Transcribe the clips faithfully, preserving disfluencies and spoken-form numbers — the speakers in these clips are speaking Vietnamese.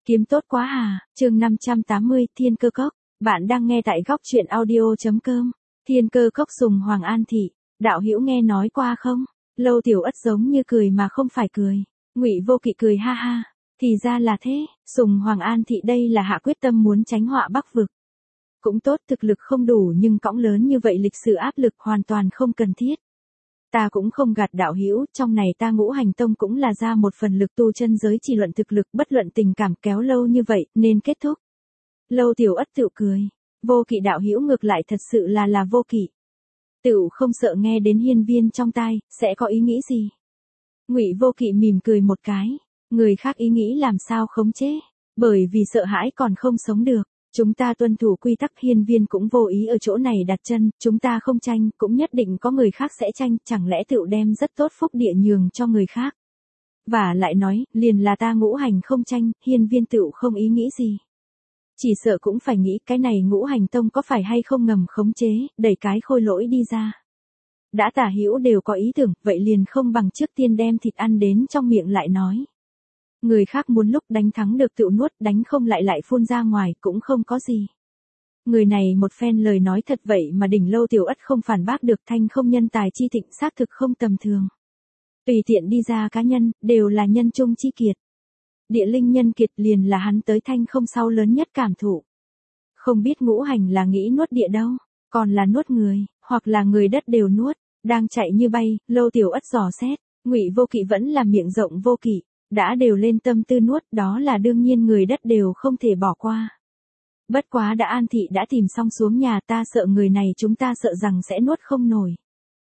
Kiếm tốt quá à, chương năm trăm tám mươi, Thiên Cơ Cốc. Bạn đang nghe tại góc truyện audio.com. Thiên Cơ Cốc Sùng Hoàng An Thị. Đạo hữu nghe nói qua không? Lâu Tiểu Ất giống như cười mà không phải cười. Ngụy Vô Kỵ cười ha ha. Thì ra là thế, Sùng Hoàng An Thị đây là hạ quyết tâm muốn tránh họa Bắc vực. Cũng tốt, thực lực không đủ nhưng cõng lớn như vậy lịch sử áp lực hoàn toàn không cần thiết. Ta cũng không gạt đạo hữu, trong này ta Ngũ Hành Tông cũng là ra một phần lực tu chân giới chỉ luận thực lực bất luận tình cảm kéo lâu như vậy, nên kết thúc. Lâu Tiểu Ất tự cười. Vô Kỵ đạo hữu ngược lại thật sự là là vô kỵ. Tựu không sợ nghe đến hiên viên trong tai, sẽ có ý nghĩ gì? Ngụy Vô Kỵ mỉm cười một cái. Người khác ý nghĩ làm sao khống chế, bởi vì sợ hãi còn không sống được. Chúng ta tuân thủ quy tắc, hiên viên cũng vô ý ở chỗ này đặt chân, chúng ta không tranh, cũng nhất định có người khác sẽ tranh, chẳng lẽ tựu đem rất tốt phúc địa nhường cho người khác. Và lại nói, liền là ta Ngũ Hành không tranh, hiên viên tựu không ý nghĩ gì. Chỉ sợ cũng phải nghĩ cái này Ngũ Hành Tông có phải hay không ngầm khống chế, đẩy cái khôi lỗi đi ra. Đã tả hữu đều có ý tưởng, vậy liền không bằng trước tiên đem thịt ăn đến trong miệng lại nói. Người khác muốn lúc đánh thắng được tự nuốt, đánh không lại lại phun ra ngoài, cũng không có gì. Người này một phen lời nói thật vậy mà đỉnh Lâu Tiểu Ất không phản bác được, thanh không nhân tài chi thịnh xác thực không tầm thường. Tùy tiện đi ra cá nhân, đều là nhân trung chi kiệt. Địa linh nhân kiệt liền là hắn tới thanh không sau lớn nhất cảm thụ. Không biết ngũ hành là nghĩ nuốt địa đâu, còn là nuốt người, hoặc là người đất đều nuốt, đang chạy như bay, Lâu Tiểu Ất dò xét, Ngụy Vô Kỵ vẫn là miệng rộng vô kỵ. Đã đều lên tâm tư nuốt, đó là đương nhiên người đất đều không thể bỏ qua. Bất quá đã An Thị đã tìm xong xuống nhà, ta sợ người này chúng ta sợ rằng sẽ nuốt không nổi.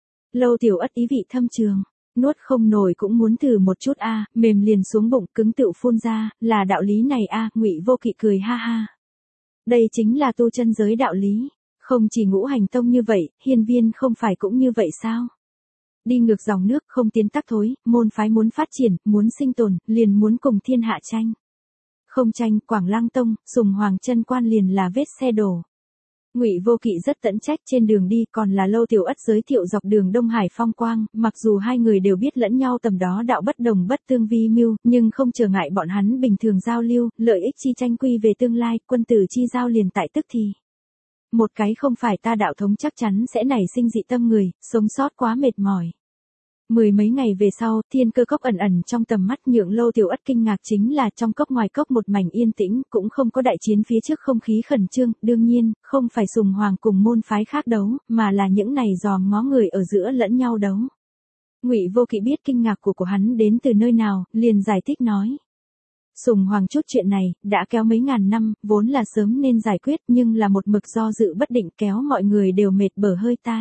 Lâu Tiểu Ất ý vị thâm trường, nuốt không nổi cũng muốn thử một chút a, mềm liền xuống bụng cứng tựu phun ra, là đạo lý này a, Ngụy Vô Kỵ cười ha ha. Đây chính là tu chân giới đạo lý, không chỉ Ngũ Hành Tông như vậy, hiên viên không phải cũng như vậy sao? Đi ngược dòng nước không tiến tắc thối, môn phái muốn phát triển, muốn sinh tồn, liền muốn cùng thiên hạ tranh. Không tranh, Quảng Lăng Tông, Sùng Hoàng chân quan liền là vết xe đổ. Ngụy Vô Kỵ rất tận trách trên đường đi, còn là Lâu Tiểu Ất giới thiệu dọc đường Đông Hải phong quang, mặc dù hai người đều biết lẫn nhau tầm đó đạo bất đồng bất tương vi mưu, nhưng không trở ngại bọn hắn bình thường giao lưu, lợi ích chi tranh quy về tương lai, quân tử chi giao liền tại tức thì. Một cái không phải ta đạo thống chắc chắn sẽ nảy sinh dị tâm người, sống sót quá mệt mỏi. Mười mấy ngày về sau, Thiên Cơ Cốc ẩn ẩn trong tầm mắt nhượng Lâu Tiểu Ất kinh ngạc chính là trong cốc ngoài cốc một mảnh yên tĩnh, cũng không có đại chiến phía trước không khí khẩn trương, đương nhiên, không phải Sùng Hoàng cùng môn phái khác đấu, mà là những này dòm ngó người ở giữa lẫn nhau đấu. Ngụy Vô Kỵ biết kinh ngạc của của hắn đến từ nơi nào, liền giải thích nói. Sùng Hoàng chút chuyện này, đã kéo mấy ngàn năm, vốn là sớm nên giải quyết nhưng là một mực do dự bất định kéo mọi người đều mệt bở hơi tai.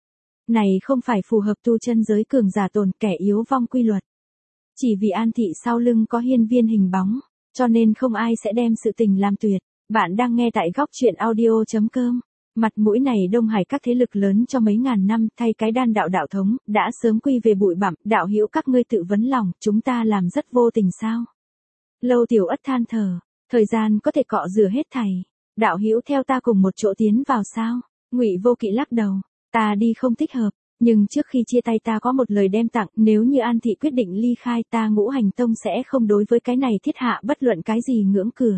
Này không phải phù hợp tu chân giới cường giả tồn kẻ yếu vong quy luật. Chỉ vì An Thị sau lưng có hiên viên hình bóng, cho nên không ai sẽ đem sự tình làm tuyệt. Bạn đang nghe tại góc truyện audio.com. Mặt mũi này Đông Hải các thế lực lớn cho mấy ngàn năm thay cái đan đạo đạo thống, đã sớm quy về bụi bặm, đạo hữu các ngươi tự vấn lòng, chúng ta làm rất vô tình sao. Lâu Tiểu Ất than thở, thời gian có thể cọ rửa hết thảy. Đạo hữu theo ta cùng một chỗ tiến vào sao? Ngụy Vô Kỵ lắc đầu. Ta đi không thích hợp, nhưng trước khi chia tay ta có một lời đem tặng, nếu như An Thị quyết định ly khai ta Ngũ Hành Tông sẽ không đối với cái này thiết hạ bất luận cái gì ngưỡng cửa.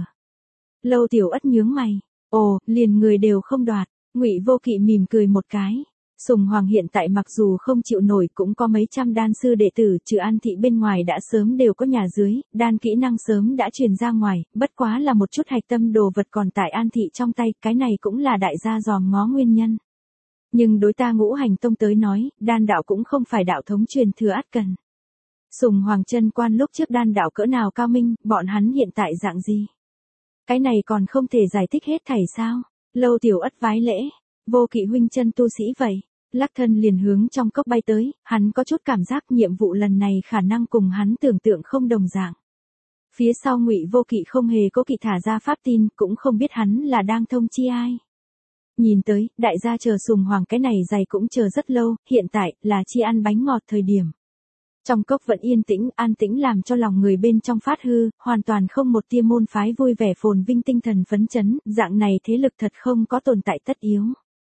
Lâu Tiểu Ất nhướng mày, ồ, liền người đều không đoạt, Ngụy Vô Kỵ mỉm cười một cái. Sùng Hoàng hiện tại mặc dù không chịu nổi cũng có mấy trăm đan sư đệ tử, trừ An Thị bên ngoài đã sớm đều có nhà dưới, đan kỹ năng sớm đã truyền ra ngoài, bất quá là một chút hạch tâm đồ vật còn tại An Thị trong tay, cái này cũng là đại gia dòm ngó nguyên nhân. Nhưng đối ta Ngũ Hành Tông tới nói, đan đạo cũng không phải đạo thống truyền thừa ắt cần. Sùng Hoàng chân quan lúc trước đan đạo cỡ nào cao minh, bọn hắn hiện tại dạng gì? Cái này còn không thể giải thích hết thảy sao? Lâu Tiểu Ất vái lễ, Vô Kỵ huynh chân tu sĩ vậy, lắc thân liền hướng trong cốc bay tới, hắn có chút cảm giác nhiệm vụ lần này khả năng cùng hắn tưởng tượng không đồng dạng. Phía sau Ngụy Vô Kỵ không hề có kỵ thả ra pháp tin, cũng không biết hắn là đang thông chi ai. Nhìn tới, đại gia chờ Sùng Hoàng cái này dày cũng chờ rất lâu, hiện tại, là chi ăn bánh ngọt thời điểm. Trong cốc vẫn yên tĩnh, an tĩnh làm cho lòng người bên trong phát hư, hoàn toàn không một tia môn phái vui vẻ phồn vinh tinh thần phấn chấn, dạng này thế lực thật không có tồn tại tất yếu.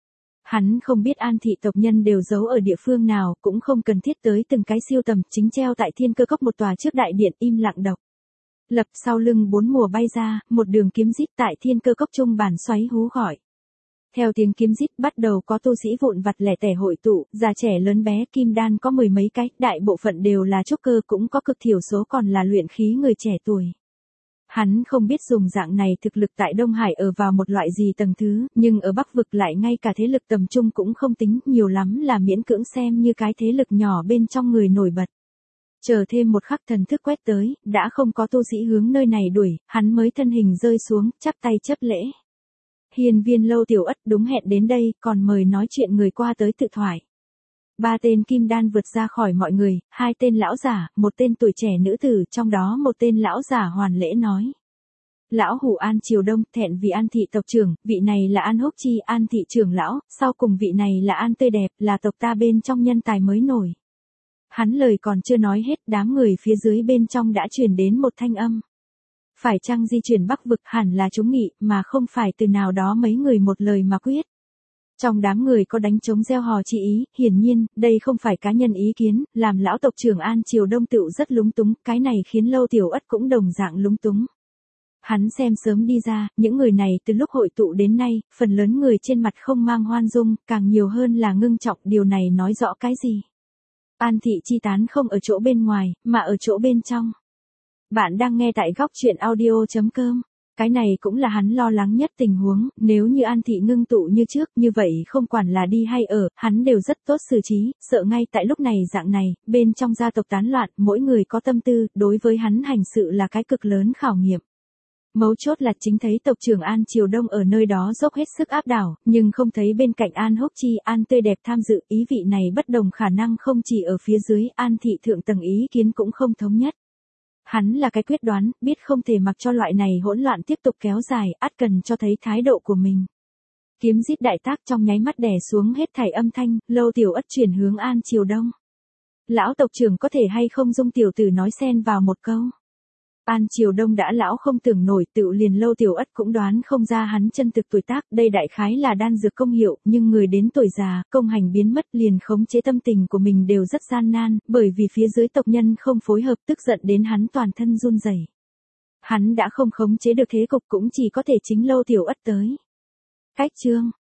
Hắn không biết An Thị tộc nhân đều giấu ở địa phương nào, cũng không cần thiết tới từng cái siêu tầm, chính treo tại Thiên Cơ Cốc một tòa trước đại điện im lặng độc. Lập sau lưng bốn mùa bay ra, một đường kiếm rít tại thiên cơ cốc trung bản xoáy hú gọi. Theo tiếng kiếm rít bắt đầu có tu sĩ vụn vặt lẻ tẻ hội tụ, già trẻ lớn bé kim đan có mười mấy cái, đại bộ phận đều là trúc cơ cũng có cực thiểu số còn là luyện khí người trẻ tuổi. Hắn không biết dùng dạng này thực lực tại Đông Hải ở vào một loại gì tầng thứ, nhưng ở Bắc vực lại ngay cả thế lực tầm trung cũng không tính, nhiều lắm là miễn cưỡng xem như cái thế lực nhỏ bên trong người nổi bật. Chờ thêm một khắc thần thức quét tới, đã không có tu sĩ hướng nơi này đuổi, hắn mới thân hình rơi xuống, chắp tay chấp lễ. Hiên Viên Lâu Tiểu Ất đúng hẹn đến đây, còn mời nói chuyện người qua tới tự thoại. Ba tên kim đan vượt ra khỏi mọi người, hai tên lão giả, một tên tuổi trẻ nữ tử, trong đó một tên lão giả hoàn lễ nói. Lão hủ An Triều Đông, thẹn vì An thị tộc trưởng, vị này là An Húc Chi, An thị trưởng lão, sau cùng vị này là An Tươi Đẹp, là tộc ta bên trong nhân tài mới nổi. Hắn lời còn chưa nói hết, đám người phía dưới bên trong đã truyền đến một thanh âm. Phải chăng di chuyển Bắc vực hẳn là chúng nghị, mà không phải từ nào đó mấy người một lời mà quyết. Trong đám người có đánh trống gieo hò chỉ ý, hiển nhiên, đây không phải cá nhân ý kiến, làm lão tộc trưởng An Triều Đông tựu rất lúng túng, cái này khiến Lâu Tiểu Ất cũng đồng dạng lúng túng. Hắn xem sớm đi ra, những người này từ lúc hội tụ đến nay, phần lớn người trên mặt không mang hoan dung, càng nhiều hơn là ngưng trọng, điều này nói rõ cái gì? An thị chi tán không ở chỗ bên ngoài, mà ở chỗ bên trong. Bạn đang nghe tại góc truyện audio chấm com. Cái này cũng là hắn lo lắng nhất tình huống, nếu như An thị ngưng tụ như trước, như vậy không quản là đi hay ở, hắn đều rất tốt xử trí, sợ ngay tại lúc này dạng này, bên trong gia tộc tán loạn, mỗi người có tâm tư, đối với hắn hành sự là cái cực lớn khảo nghiệm. Mấu chốt là chính thấy tộc trưởng An Triều Đông ở nơi đó dốc hết sức áp đảo, nhưng không thấy bên cạnh An Húc Chi, An Tươi Đẹp tham dự, ý vị này bất đồng khả năng không chỉ ở phía dưới, An thị thượng tầng ý kiến cũng không thống nhất. Hắn là cái quyết đoán, biết không thể mặc cho loại này hỗn loạn tiếp tục kéo dài, ắt cần cho thấy thái độ của mình. Kiếm rít đại tác trong nháy mắt đè xuống hết thảy âm thanh, Lâu Tiểu Ất chuyển hướng An Triều Đông. Lão tộc trưởng có thể hay không dung tiểu tử nói xen vào một câu. An Triều Đông đã lão không tưởng nổi, tự liền Lâu Tiểu Ất cũng đoán không ra hắn chân thực tuổi tác, đây đại khái là đan dược công hiệu, nhưng người đến tuổi già, công hành biến mất liền khống chế tâm tình của mình đều rất gian nan, bởi vì phía dưới tộc nhân không phối hợp tức giận đến hắn toàn thân run rẩy. Hắn đã không khống chế được thế cục cũng chỉ có thể chính Lâu Tiểu Ất tới. Cách chương